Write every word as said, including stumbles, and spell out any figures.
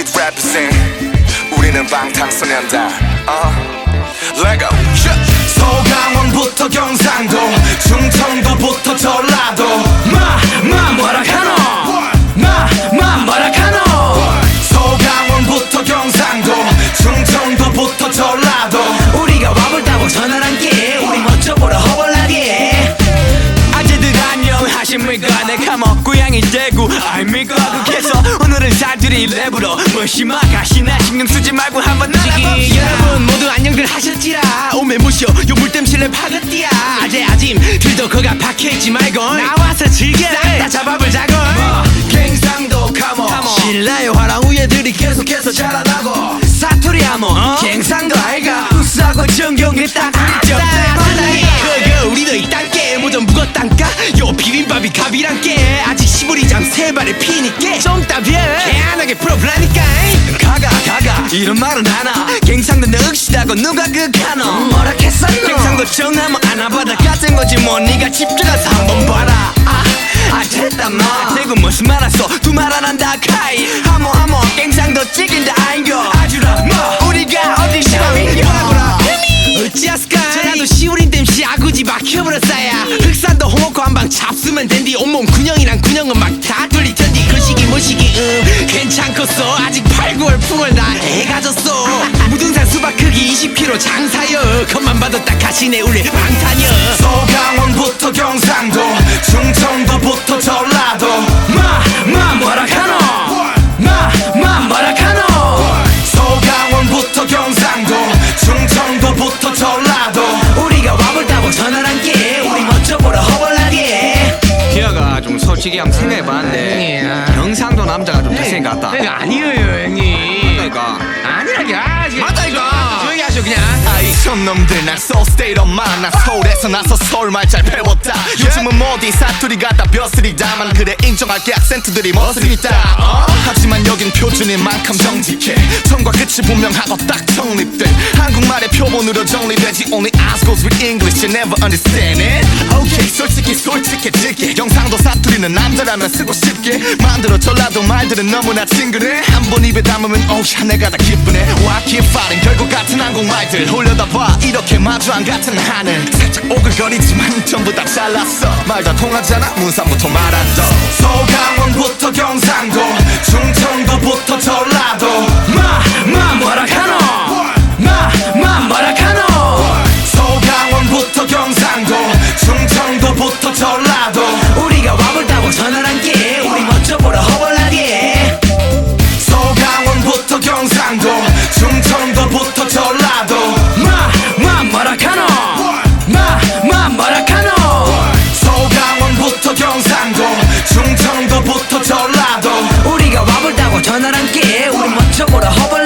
Street represent. 우리는 방탄소년단. uh, Lego. 서강원부터 경상도, 충청도부터 전라도. 마, 마 뭐라 카노? 마, 마 뭐라 카노? 서강원부터 경상도, 충청도부터 전라도. 우리가 와볼다고 전화란게 우리 멋져 보러 허벌나게. 아재들 안녕하십니까. 내 감옥 고향이 대구 아닙니까. 국에서 오늘은 사투리 랩으로 무시마 가시나 신경 쓰지 말고 한번 날아봅시다. 여러분 모두 안녕들 하셨지라. 오메 무쇼 요물땜실 랩 하겠디야. 아재 아짐 들도 거가 박혀있지 말고 나와서 즐겨 싹다 잡아보자고. 마, 갱상도 카모, 신라의 화랑 우예들이 계속해서 자라나고. 사투리 하모, 어? 갱상도 아이가. 우수하고 정경에 딱 우리죠. 그거 우리도 이 땅께 뭐 좀 묵었단까. 요 비빔밥이 갑이란께. 아직 시부리장 세 발에 피니께 좀 따벼 개안하게 풀어보라니까. 가가 가가 이런 말은 하나. 갱상도 늑시다고 누가 그카노. 뭐라 했었노? 갱상도 정하면 안아바다 같은 거지 뭐. 니가 집중해서 한번 봐라. 아, 아 됐다 마. 대구 무슨 말 왔어 두 말 안 한다 카이. 하모 하모 갱상도 찍인다 아인거. 아주라 뭐 우리가 어디 시범인겨. 보라 어찌하스까. 저라도 시우린 땜시 아구지 막혀버렸어야. 흑산도 홍어코 한방 잡수면 된디. 온몸 군형이랑 군형은 막 다 돌리던디. 그 시기 뭐 시기 음 괜찮겠어. 아직 팔, 구월 풍월 나 해가졌어. 무등산 수박 크기 이십 킬로그램 장사여. 겉만 봐도 딱 가시네 우리 방탄여. 서강원부터 경상도, 충청도부터 전라도. 마, 마 뭐라 카노? 마, 마 뭐라 카노? 서강원부터 경상도, 충청도부터 전라도. 우리가 와볼다고 전화란게 우리 멋져 보러 허벌나게. 기아가 좀 솔직히 한번 생각해봤는데 경상도 남자가 좀 잘생긴 것 같다. 그러니까 아니에요 형님. 그러니까 아니라게. 아, 지금 맞다 이거. 조용히 하셔 그냥. 아이 손놈들 난 soul state of mind. 난 서울에서 나서 서울말 잘 배웠다. 요즘은 모든 사투리 갖다 벼슬이다만 그래 인정할게 악센트들이 멋스리다. 어? 하지만 여긴 표준인 만큼 정직해. 처음과 끝이 분명하고 딱 정립돼. 한국말의 표본으로 정리되지. Only eyes goes with English you never understand it. Okay 솔직히 솔직해질게. 경상도 사투리는 남자라면 쓰고 싶게 만들어 전라도 말들은 너무나 친근해. 한 번 입에 담으면 오야 내가 다 기쁘네. Why keep fighting 결국 같은 한국말들 올려다봐 이렇게 마주 안 같은 하늘. 살짝 오글거리지만 전부 다 잘났어. 말 다 통하잖아 문산부터 말한다. 서강원부터 경상도, 충청도부터 전라도. 마, 마 뭐라 카노? 마, 마 뭐라 카노? 서강원부터 경상도, 충청도부터 전라도. 우리가 와볼다고 전화란게 우리 멋져 보러 허벌나게. 서강원부터 경상도, 충청도부터 전라도. 마, 마 뭐라 카노? 마, 마 뭐라 카노? 서강원부터 경상도, 충청도부터 전라도. 우리가 와볼다고 전화란게 우리 멋져 보러 허벌나게.